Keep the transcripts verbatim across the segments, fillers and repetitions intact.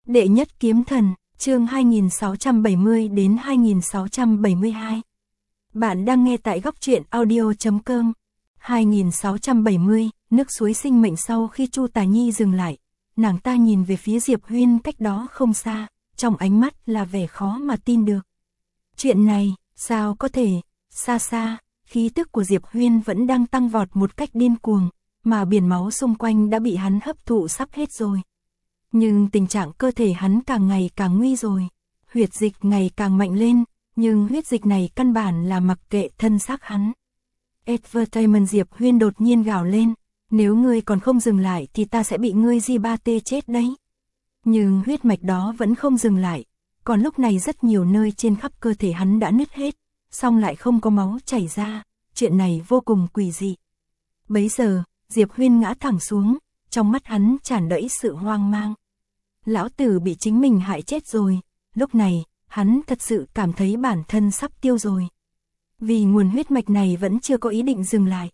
Đệ nhất kiếm thần, chương hai nghìn sáu trăm bảy mươi đến hai nghìn sáu trăm bảy mươi hai. Bạn đang nghe tại góc truyện audio chấm com. hai nghìn sáu trăm bảy mươi, nước suối sinh mệnh. Sau khi Chu Tà Nhi dừng lại, nàng ta nhìn về phía Diệp Huyên cách đó không xa, trong ánh mắt là vẻ khó mà tin được. Chuyện này, sao có thể? Xa xa, khí tức của Diệp Huyên vẫn đang tăng vọt một cách điên cuồng, mà biển máu xung quanh đã bị hắn hấp thụ sắp hết rồi. Nhưng tình trạng cơ thể hắn càng ngày càng nguy rồi, huyết dịch ngày càng mạnh lên, nhưng huyết dịch này căn bản là mặc kệ thân xác hắn. Advertisement. Diệp Huyên đột nhiên gào lên, nếu ngươi còn không dừng lại thì ta sẽ bị ngươi G ba T chết đấy. Nhưng huyết mạch đó vẫn không dừng lại, còn lúc này rất nhiều nơi trên khắp cơ thể hắn đã nứt hết, song lại không có máu chảy ra, chuyện này vô cùng quỷ dị. Bấy giờ, Diệp Huyên ngã thẳng xuống, trong mắt hắn tràn đầy sự hoang mang. Lão tử bị chính mình hại chết rồi, lúc này, hắn thật sự cảm thấy bản thân sắp tiêu rồi. Vì nguồn huyết mạch này vẫn chưa có ý định dừng lại.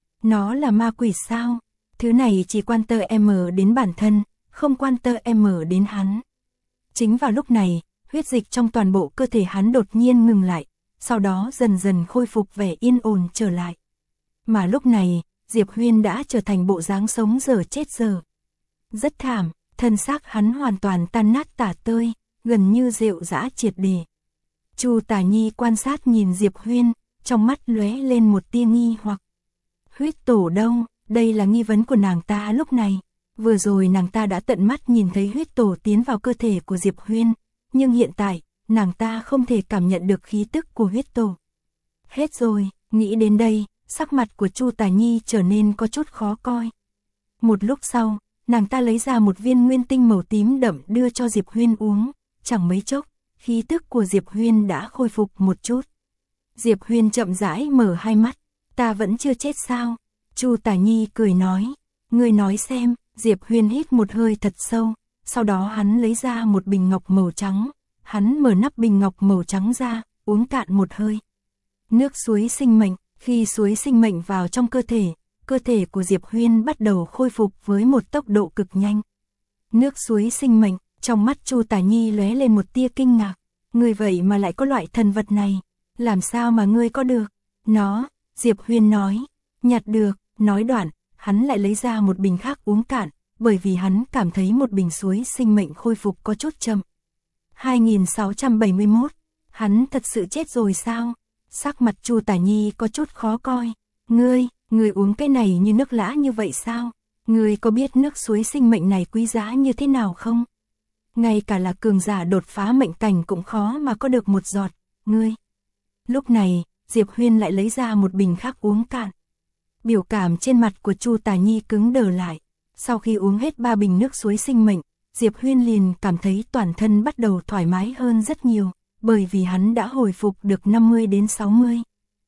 Nó là ma quỷ sao? Thứ này chỉ quan tơ em đến bản thân, không quan tơ em đến hắn. Chính vào lúc này, huyết dịch trong toàn bộ cơ thể hắn đột nhiên ngừng lại, sau đó dần dần khôi phục vẻ yên ổn trở lại. Mà lúc này, Diệp Huyên đã trở thành bộ dáng sống dở chết dở. Rất thảm, thân xác hắn hoàn toàn tan nát tả tơi, gần như rệu rã triệt để. Chu Tà Nhi quan sát nhìn Diệp Huyên, trong mắt lóe lên một tia nghi hoặc. Huyết tổ đâu? Đây là nghi vấn của nàng ta lúc này. Vừa rồi nàng ta đã tận mắt nhìn thấy huyết tổ tiến vào cơ thể của Diệp Huyên, nhưng hiện tại, nàng ta không thể cảm nhận được khí tức của huyết tổ. Hết rồi, nghĩ đến đây, sắc mặt của Chu Tà Nhi trở nên có chút khó coi. Một lúc sau, nàng ta lấy ra một viên nguyên tinh màu tím đậm đưa cho Diệp Huyên uống, chẳng mấy chốc, khí tức của Diệp Huyên đã khôi phục một chút. Diệp Huyên chậm rãi mở hai mắt, ta vẫn chưa chết sao? Chu Tà Nhi cười nói, ngươi nói xem. Diệp Huyên hít một hơi thật sâu, sau đó hắn lấy ra một bình ngọc màu trắng, hắn mở nắp bình ngọc màu trắng ra, uống cạn một hơi. Nước suối sinh mệnh. Khi suối sinh mệnh vào trong cơ thể, cơ thể của Diệp Huyên bắt đầu khôi phục với một tốc độ cực nhanh. Nước suối sinh mệnh, trong mắt Chu Tà Nhi lóe lên một tia kinh ngạc. Ngươi vậy mà lại có loại thần vật này, làm sao mà ngươi có được? Nó, Diệp Huyên nói, nhặt được, nói đoạn, hắn lại lấy ra một bình khác uống cạn, bởi vì hắn cảm thấy một bình suối sinh mệnh khôi phục có chút chậm. hai nghìn sáu trăm bảy mươi mốt, hắn thật sự chết rồi sao? Sắc mặt Chu Tà Nhi có chút khó coi. Ngươi, ngươi uống cái này như nước lã như vậy sao? Ngươi có biết nước suối sinh mệnh này quý giá như thế nào không? Ngay cả là cường giả đột phá mệnh cảnh cũng khó mà có được một giọt. Ngươi. Lúc này, Diệp Huyên lại lấy ra một bình khác uống cạn. Biểu cảm trên mặt của Chu Tà Nhi cứng đờ lại. Sau khi uống hết ba bình nước suối sinh mệnh, Diệp Huyên liền cảm thấy toàn thân bắt đầu thoải mái hơn rất nhiều, bởi vì hắn đã hồi phục được năm mươi đến sáu mươi.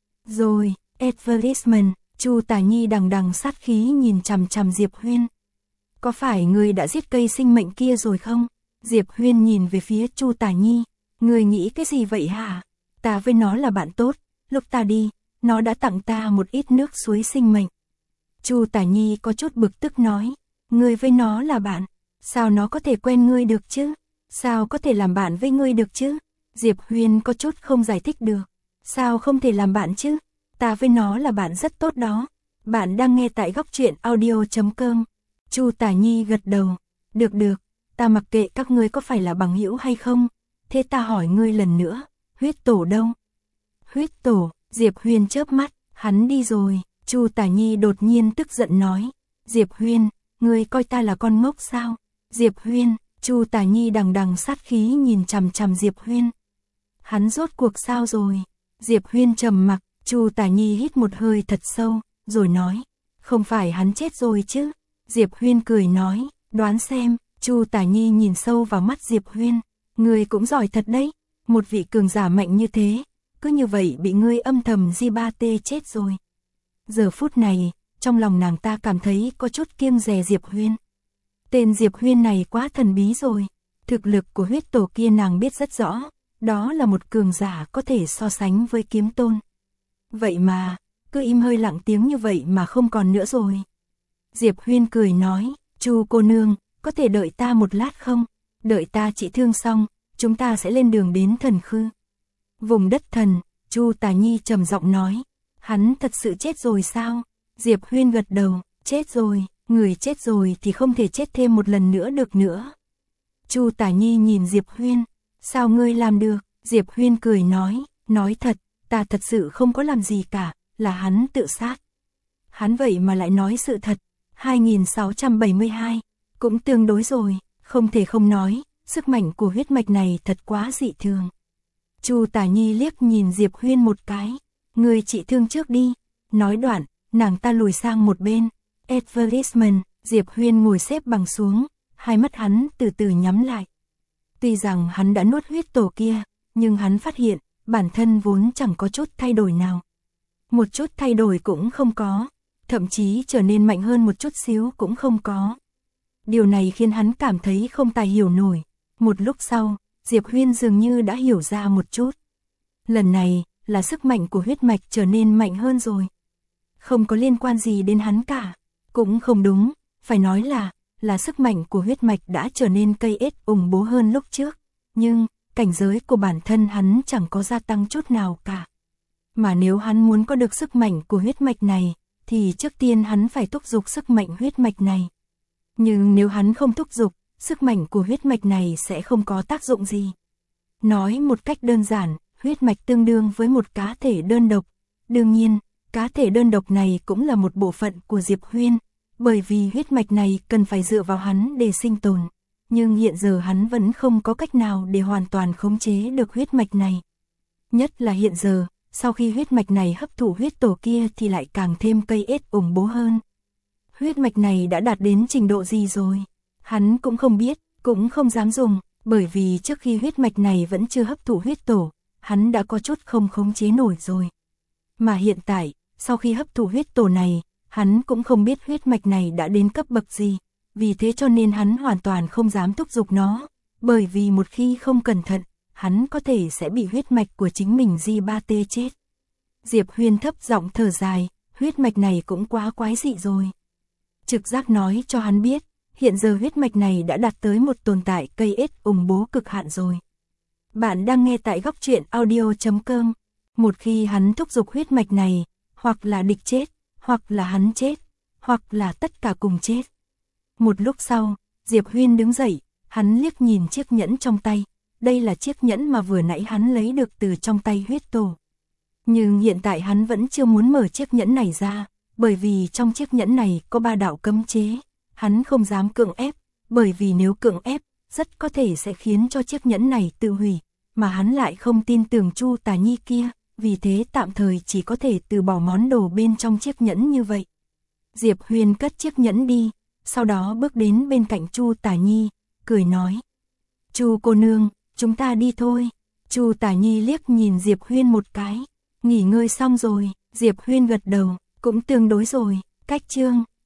Rồi, advertisement. Chu Tà Nhi đằng đằng sát khí nhìn chằm chằm Diệp Huyên. Có phải ngươi đã giết cây sinh mệnh kia rồi không? Diệp Huyên nhìn về phía Chu Tà Nhi. Ngươi nghĩ cái gì vậy hả? Ta với nó là bạn tốt, lúc ta đi, nó đã tặng ta một ít nước suối sinh mệnh. Chu Tà Nhi có chút bực tức nói. Ngươi với nó là bạn, sao nó có thể quen ngươi được chứ? Sao có thể làm bạn với ngươi được chứ? Diệp Huyên có chút không giải thích được. Sao không thể làm bạn chứ? Ta với nó là bạn rất tốt đó. Bạn đang nghe tại góc truyện audio chấm com. Chu Tà Nhi gật đầu. Được được, ta mặc kệ các ngươi có phải là bằng hữu hay không. Thế ta hỏi ngươi lần nữa, huyết tổ đâu? Huyết tổ, Diệp Huyên chớp mắt, hắn đi rồi. Chu Tà Nhi đột nhiên tức giận nói. Diệp Huyên, ngươi coi ta là con ngốc sao? Diệp Huyên, Chu Tà Nhi đằng đằng sát khí nhìn chằm chằm Diệp Huyên. Hắn rốt cuộc sao rồi? Diệp Huyên trầm mặc, Chu Tà Nhi hít một hơi thật sâu, rồi nói, không phải hắn chết rồi chứ? Diệp Huyên cười nói, đoán xem. Chu Tà Nhi nhìn sâu vào mắt Diệp Huyên, ngươi cũng giỏi thật đấy, một vị cường giả mạnh như thế, cứ như vậy bị ngươi âm thầm G ba T chết rồi. Giờ phút này, trong lòng nàng ta cảm thấy có chút kiêng dè Diệp Huyên. Tên Diệp Huyên này quá thần bí rồi, thực lực của huyết tổ kia nàng biết rất rõ, đó là một cường giả có thể so sánh với kiếm tôn. Vậy mà, cứ im hơi lặng tiếng như vậy mà không còn nữa rồi. Diệp Huyên cười nói, Chu cô nương, có thể đợi ta một lát không? đợi ta trị thương xong, chúng ta sẽ lên đường đến Thần Khư. Vùng đất thần, Chu Tả Nhi trầm giọng nói, hắn thật sự chết rồi sao? Diệp Huyên gật đầu, chết rồi, người chết rồi thì không thể chết thêm một lần nữa được nữa. Chu Tả Nhi nhìn Diệp Huyên, sao ngươi làm được? Diệp Huyên cười nói, nói thật, ta thật sự không có làm gì cả, là hắn tự sát. Hắn vậy mà lại nói sự thật. hai nghìn sáu trăm bảy mươi hai, cũng tương đối rồi, không thể không nói, sức mạnh của huyết mạch này thật quá dị thường. Chu Tả Nhi liếc nhìn Diệp Huyên một cái, người trị thương trước đi. Nói đoạn, nàng ta lùi sang một bên. Advertisement, Diệp Huyên ngồi xếp bằng xuống, hai mắt hắn từ từ nhắm lại. Tuy rằng hắn đã nuốt huyết tổ kia, nhưng hắn phát hiện, bản thân vốn chẳng có chút thay đổi nào. Một chút thay đổi cũng không có, thậm chí trở nên mạnh hơn một chút xíu cũng không có. Điều này khiến hắn cảm thấy không tài hiểu nổi. Một lúc sau, Diệp Huyên dường như đã hiểu ra một chút. Lần này, là sức mạnh của huyết mạch trở nên mạnh hơn rồi. Không có liên quan gì đến hắn cả. Cũng không đúng, phải nói là, là sức mạnh của huyết mạch đã trở nên cây ết ủng bố hơn lúc trước. Nhưng, cảnh giới của bản thân hắn chẳng có gia tăng chút nào cả. Mà nếu hắn muốn có được sức mạnh của huyết mạch này, thì trước tiên hắn phải thúc giục sức mạnh huyết mạch này. Nhưng nếu hắn không thúc giục, sức mạnh của huyết mạch này sẽ không có tác dụng gì. Nói một cách đơn giản, huyết mạch tương đương với một cá thể đơn độc. Đương nhiên, cá thể đơn độc này cũng là một bộ phận của Diệp Huyên, bởi vì huyết mạch này cần phải dựa vào hắn để sinh tồn. Nhưng hiện giờ hắn vẫn không có cách nào để hoàn toàn khống chế được huyết mạch này. Nhất là hiện giờ, sau khi huyết mạch này hấp thụ huyết tổ kia thì lại càng thêm cây ết ủng bố hơn. Huyết mạch này đã đạt đến trình độ gì rồi? Hắn cũng không biết, cũng không dám dùng, bởi vì trước khi huyết mạch này vẫn chưa hấp thụ huyết tổ, hắn đã có chút không khống chế nổi rồi. Mà hiện tại, sau khi hấp thụ huyết tổ này, hắn cũng không biết huyết mạch này đã đến cấp bậc gì, vì thế cho nên hắn hoàn toàn không dám thúc giục nó, bởi vì một khi không cẩn thận, hắn có thể sẽ bị huyết mạch của chính mình Di ba tê chết. Diệp Huyên thấp giọng thở dài, huyết mạch này cũng quá quái dị rồi. Trực giác nói cho hắn biết, hiện giờ huyết mạch này đã đạt tới một tồn tại cây ết ủng bố cực hạn rồi. Bạn đang nghe tại góc truyện audio chấm com. Một khi hắn thúc giục huyết mạch này, hoặc là địch chết, hoặc là hắn chết, hoặc là tất cả cùng chết. Một lúc sau, Diệp Huyên đứng dậy, hắn liếc nhìn chiếc nhẫn trong tay. Đây là chiếc nhẫn mà vừa nãy hắn lấy được từ trong tay huyết tổ. Nhưng hiện tại hắn vẫn chưa muốn mở chiếc nhẫn này ra, bởi vì trong chiếc nhẫn này có ba đạo cấm chế. Hắn không dám cưỡng ép, bởi vì nếu cưỡng ép, rất có thể sẽ khiến cho chiếc nhẫn này tự hủy, mà hắn lại không tin tưởng Chu Tả Nhi kia, vì thế tạm thời chỉ có thể từ bỏ món đồ bên trong chiếc nhẫn như vậy. Diệp Huyên cất chiếc nhẫn đi, sau đó bước đến bên cạnh Chu Tả Nhi, cười nói: "Chu cô nương, chúng ta đi thôi." Chu Tả Nhi liếc nhìn Diệp Huyên một cái, nghỉ ngơi xong rồi, Diệp Huyên gật đầu, cũng tương đối rồi, cách chương